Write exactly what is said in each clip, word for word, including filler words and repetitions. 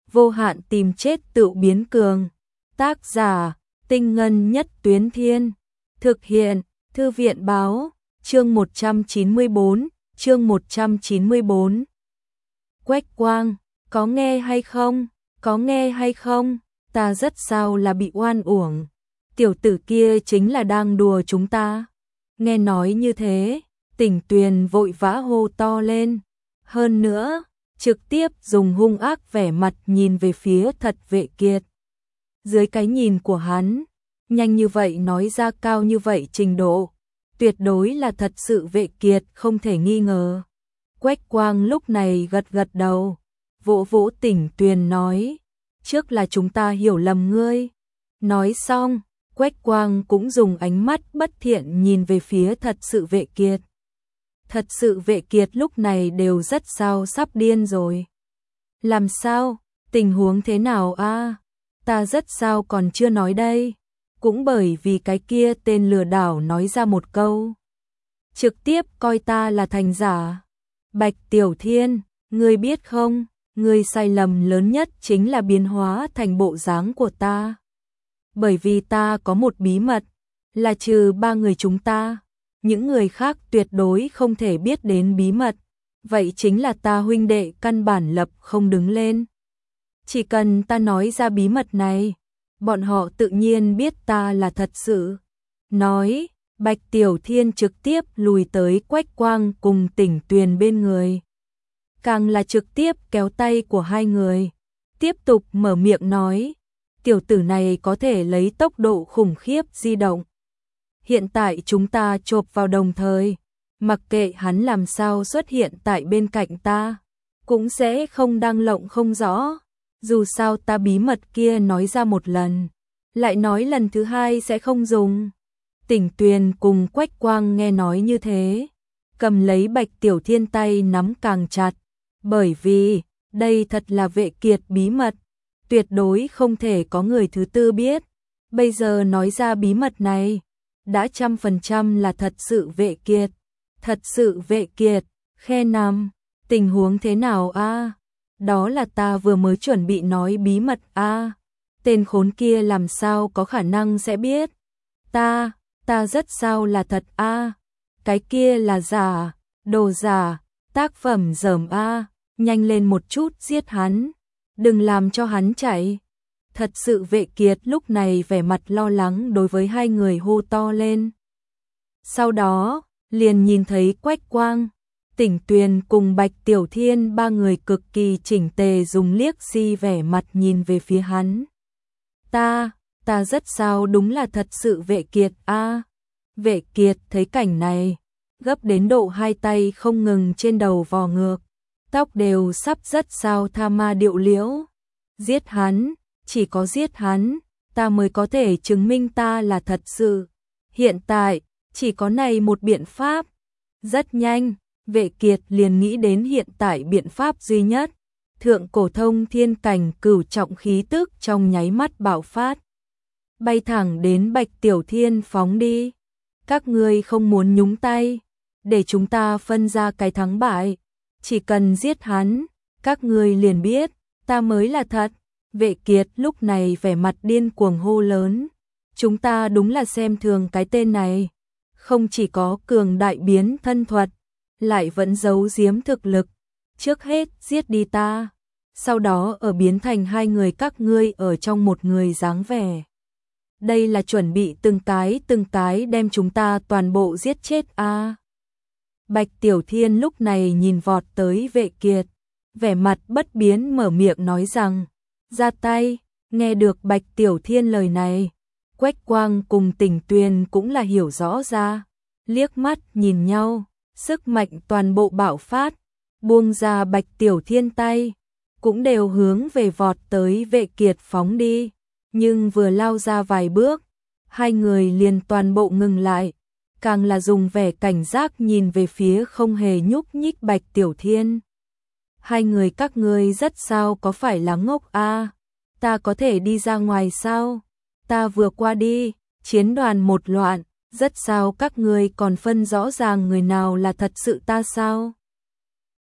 vô hạn tìm chết tự biến cường. Tác giả, Tinh Ngân Nhất Tuyến Thiên. Thực hiện, Thư viện Báo, chương một trăm chín mươi bốn, chương một trăm chín mươi bốn. Quách Quang, có nghe hay không? Có nghe hay không? Ta rất sao là bị oan uổng. Tiểu tử kia chính là đang đùa chúng ta. Nghe nói như thế, Tỉnh Tuyền vội vã hô to lên. Hơn nữa, trực tiếp dùng hung ác vẻ mặt nhìn về phía Thật Vệ Kiệt. Dưới cái nhìn của hắn, nhanh như vậy nói ra cao như vậy trình độ, tuyệt đối là thật sự Vệ Kiệt không thể nghi ngờ. Quách Quang lúc này gật gật đầu, vỗ vỗ Tỉnh Tuyền nói, trước là chúng ta hiểu lầm ngươi. Nói xong, Quách Quang cũng dùng ánh mắt bất thiện nhìn về phía Thật sự Vệ Kiệt. Thật sự Vệ Kiệt lúc này đều rất sao sắp điên rồi. Làm sao? Tình huống thế nào a? Ta rất sao còn chưa nói đây. Cũng bởi vì cái kia tên lừa đảo nói ra một câu. Trực tiếp coi ta là thành giả. Bạch Tiểu Thiên, ngươi biết không, ngươi sai lầm lớn nhất chính là biến hóa thành bộ dáng của ta. Bởi vì ta có một bí mật, là trừ ba người chúng ta, những người khác tuyệt đối không thể biết đến bí mật, vậy chính là ta huynh đệ căn bản lập không đứng lên. Chỉ cần ta nói ra bí mật này, bọn họ tự nhiên biết ta là thật sự. Nói, Bạch Tiểu Thiên trực tiếp lùi tới Quách Quang cùng Tỉnh Tuyền bên người. Càng là trực tiếp kéo tay của hai người, tiếp tục mở miệng nói, tiểu tử này có thể lấy tốc độ khủng khiếp di động. Hiện tại chúng ta chộp vào đồng thời, mặc kệ hắn làm sao xuất hiện tại bên cạnh ta, cũng sẽ không đang lộng không rõ. Dù sao ta bí mật kia nói ra một lần, lại nói lần thứ hai sẽ không dùng. Tỉnh Tuyền cùng Quách Quang nghe nói như thế, cầm lấy Bạch Tiểu Thiên tay nắm càng chặt, bởi vì đây thật là Vệ Kiệt bí mật, tuyệt đối không thể có người thứ tư biết. Bây giờ nói ra bí mật này, đã trăm phần trăm là thật sự Vệ Kiệt. Thật sự Vệ Kiệt, khe nằm, tình huống thế nào a? Đó là ta vừa mới chuẩn bị nói bí mật a. Tên khốn kia làm sao có khả năng sẽ biết. Ta, ta rất sao là thật a. Cái kia là giả, đồ giả, tác phẩm dởm a. Nhanh lên một chút giết hắn, đừng làm cho hắn chạy. Thật sự Vệ Kiệt lúc này vẻ mặt lo lắng đối với hai người hô to lên. Sau đó, liền nhìn thấy Quách Quang, Tỉnh Tuyền cùng Bạch Tiểu Thiên ba người cực kỳ chỉnh tề dùng liếc si vẻ mặt nhìn về phía hắn. Ta, ta rất sao đúng là thật sự Vệ Kiệt a. Vệ Kiệt thấy cảnh này, gấp đến độ hai tay không ngừng trên đầu vò ngược, tóc đều sắp rất sao tha ma điệu liễu. Giết hắn, chỉ có giết hắn, ta mới có thể chứng minh ta là thật sự. Hiện tại, chỉ có này một biện pháp. Rất nhanh, Vệ Kiệt liền nghĩ đến hiện tại biện pháp duy nhất. Thượng cổ thông thiên cảnh cửu trọng khí tức trong nháy mắt bạo phát. Bay thẳng đến Bạch Tiểu Thiên phóng đi. Các ngươi không muốn nhúng tay, để chúng ta phân ra cái thắng bại. Chỉ cần giết hắn, các ngươi liền biết, ta mới là thật. Vệ Kiệt lúc này vẻ mặt điên cuồng hô lớn. Chúng ta đúng là xem thường cái tên này. Không chỉ có cường đại biến thân thuật, lại vẫn giấu giếm thực lực. Trước hết giết đi ta, sau đó ở biến thành hai người các ngươi ở trong một người dáng vẻ. Đây là chuẩn bị từng cái từng cái đem chúng ta toàn bộ giết chết a. À. Bạch Tiểu Thiên lúc này nhìn vọt tới Vệ Kiệt, vẻ mặt bất biến mở miệng nói rằng, ra tay. Nghe được Bạch Tiểu Thiên lời này, Quách Quang cùng Tỉnh Tuyền cũng là hiểu rõ ra, liếc mắt nhìn nhau, sức mạnh toàn bộ bạo phát, buông ra Bạch Tiểu Thiên tay, cũng đều hướng về vọt tới Vệ Kiệt phóng đi, nhưng vừa lao ra vài bước, hai người liền toàn bộ ngừng lại, càng là dùng vẻ cảnh giác nhìn về phía không hề nhúc nhích Bạch Tiểu Thiên. Hai người các ngươi rất sao có phải là ngốc a? À? Ta có thể đi ra ngoài sao? Ta vừa qua đi, chiến đoàn một loạn, rất sao các ngươi còn phân rõ ràng người nào là thật sự ta sao?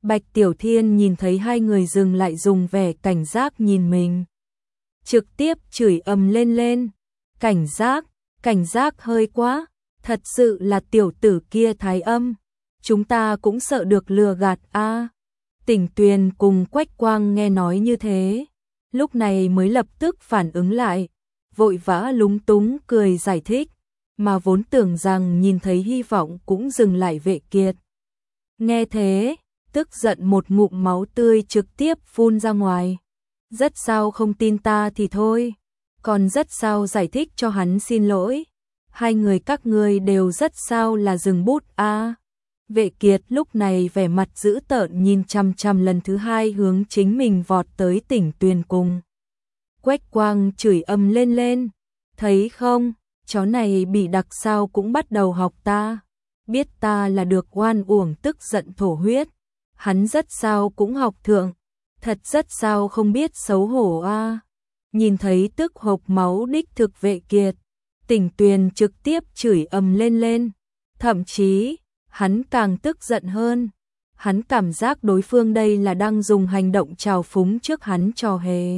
Bạch Tiểu Thiên nhìn thấy hai người dừng lại dùng vẻ cảnh giác nhìn mình. Trực tiếp chửi ầm lên lên. Cảnh giác, cảnh giác hơi quá, thật sự là tiểu tử kia thái âm. Chúng ta cũng sợ được lừa gạt a. Tỉnh Tuyền cùng Quách Quang nghe nói như thế, lúc này mới lập tức phản ứng lại, vội vã lúng túng cười giải thích, mà vốn tưởng rằng nhìn thấy hy vọng cũng dừng lại Vệ Kiệt. Nghe thế, tức giận một ngụm máu tươi trực tiếp phun ra ngoài. Rất sao không tin ta thì thôi, còn rất sao giải thích cho hắn xin lỗi. Hai người các ngươi đều rất sao là dừng bút a. Vệ Kiệt lúc này vẻ mặt dữ tợn nhìn chằm chằm lần thứ hai hướng chính mình vọt tới Tỉnh Tuyền cùng. Quách Quang chửi ầm lên lên, thấy không, chó này bị đặc sao cũng bắt đầu học ta, biết ta là được oan uổng tức giận thổ huyết, hắn rất sao cũng học thượng, thật rất sao không biết xấu hổ a. Nhìn thấy tức hộc máu đích thực Vệ Kiệt, Tỉnh Tuyền trực tiếp chửi ầm lên lên, thậm chí hắn càng tức giận hơn, hắn cảm giác đối phương đây là đang dùng hành động trào phúng trước hắn trò hề.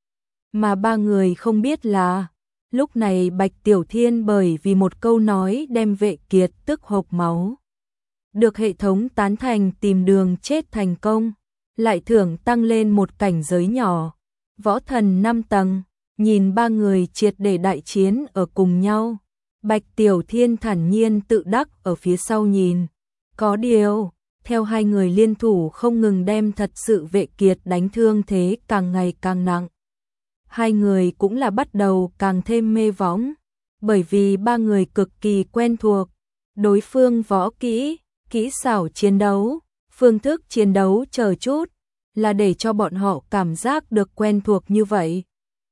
Mà ba người không biết là, lúc này Bạch Tiểu Thiên bởi vì một câu nói đem Vệ Kiệt tức hộc máu. Được hệ thống tán thành tìm đường chết thành công, lại thưởng tăng lên một cảnh giới nhỏ, võ thần năm tầng, nhìn ba người triệt để đại chiến ở cùng nhau. Bạch Tiểu Thiên thản nhiên tự đắc ở phía sau nhìn. Có điều, theo hai người liên thủ không ngừng đem thật sự Vệ Kiệt đánh thương thế càng ngày càng nặng. Hai người cũng là bắt đầu càng thêm mê võng, bởi vì ba người cực kỳ quen thuộc. Đối phương võ kỹ, kỹ xảo chiến đấu, phương thức chiến đấu chờ chút, là để cho bọn họ cảm giác được quen thuộc như vậy.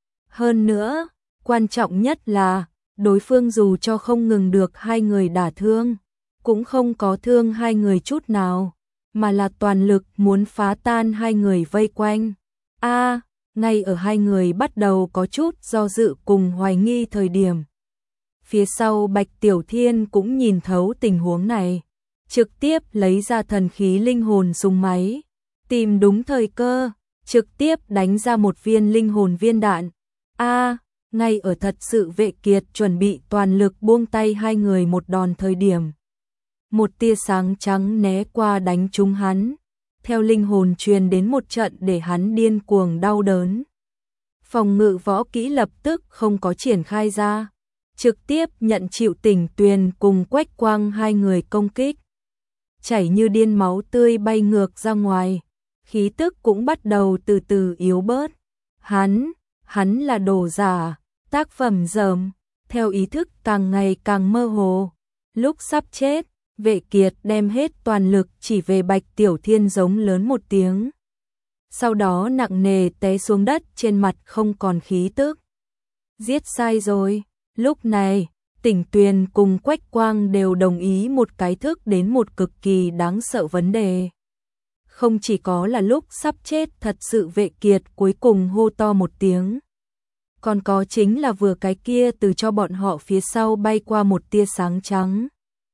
Hơn nữa, quan trọng nhất là, đối phương dù cho không ngừng được hai người đả thương, cũng không có thương hai người chút nào, mà là toàn lực muốn phá tan hai người vây quanh. A, ngay ở hai người bắt đầu có chút do dự cùng hoài nghi thời điểm. Phía sau Bạch Tiểu Thiên cũng nhìn thấu tình huống này, trực tiếp lấy ra thần khí linh hồn súng máy, tìm đúng thời cơ, trực tiếp đánh ra một viên linh hồn viên đạn. A, ngay ở thật sự Vệ Kiệt chuẩn bị toàn lực buông tay hai người một đòn thời điểm. Một tia sáng trắng né qua đánh trúng hắn, theo linh hồn truyền đến một trận để hắn điên cuồng đau đớn. Phòng ngự võ kỹ lập tức không có triển khai ra, trực tiếp nhận chịu Tỉnh Tuyền cùng Quách Quang hai người công kích. Chảy như điên máu tươi bay ngược ra ngoài, khí tức cũng bắt đầu từ từ yếu bớt. Hắn, hắn là đồ giả, tác phẩm dởm, theo ý thức càng ngày càng mơ hồ. Lúc sắp chết, Vệ Kiệt đem hết toàn lực chỉ về Bạch Tiểu Thiên giống lớn một tiếng. Sau đó nặng nề té xuống đất trên mặt không còn khí tức. Giết sai rồi, lúc này, Tỉnh Tuyền cùng Quách Quang đều đồng ý một cái thức đến một cực kỳ đáng sợ vấn đề. Không chỉ có là lúc sắp chết thật sự Vệ Kiệt cuối cùng hô to một tiếng. Còn có chính là vừa cái kia từ cho bọn họ phía sau bay qua một tia sáng trắng.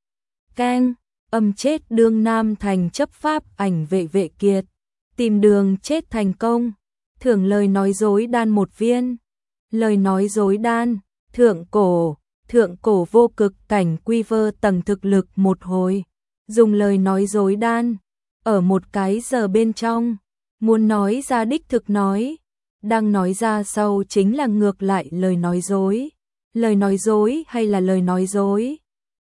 Keng, âm chết đương nam thành chấp pháp ảnh vệ Vệ Kiệt. Tìm đường chết thành công. Thưởng lời nói dối đan một viên. Lời nói dối đan, thượng cổ, thượng cổ vô cực cảnh quy vơ tầng thực lực một hồi. Dùng lời nói dối đan, ở một cái giờ bên trong, muốn nói ra đích thực nói. Đang nói ra sau chính là ngược lại lời nói dối. Lời nói dối hay là lời nói dối?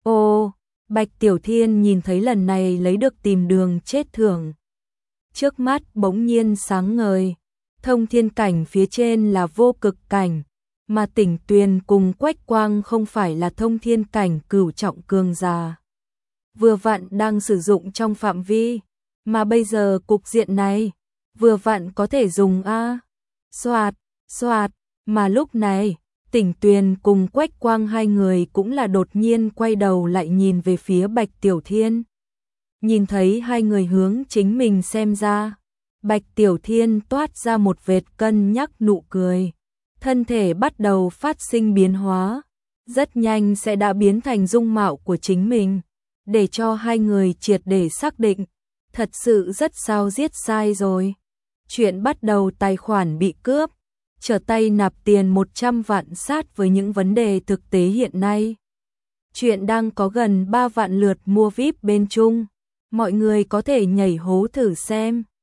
Ồ, Bạch Tiểu Thiên nhìn thấy lần này lấy được tìm đường chết thưởng. Trước mắt bỗng nhiên sáng ngời, thông thiên cảnh phía trên là vô cực cảnh, mà Tỉnh Tuyền cùng Quách Quang không phải là thông thiên cảnh cửu trọng cường giả. Vừa vặn đang sử dụng trong phạm vi, mà bây giờ cục diện này, vừa vặn có thể dùng a. Xoạt, xoạt, mà lúc này, Tỉnh Tuyền cùng Quách Quang hai người cũng là đột nhiên quay đầu lại nhìn về phía Bạch Tiểu Thiên. Nhìn thấy hai người hướng chính mình xem ra, Bạch Tiểu Thiên toát ra một vệt cân nhắc nụ cười. Thân thể bắt đầu phát sinh biến hóa, rất nhanh sẽ đã biến thành dung mạo của chính mình, để cho hai người triệt để xác định, Thật sự rất sao giết sai rồi. Chuyện bắt đầu tài khoản bị cướp, trở tay nạp tiền một trăm vạn sát với những vấn đề thực tế hiện nay. Chuyện đang có gần ba vạn lượt mua vi ai pi bên Trung. Mọi người có thể nhảy hố thử xem.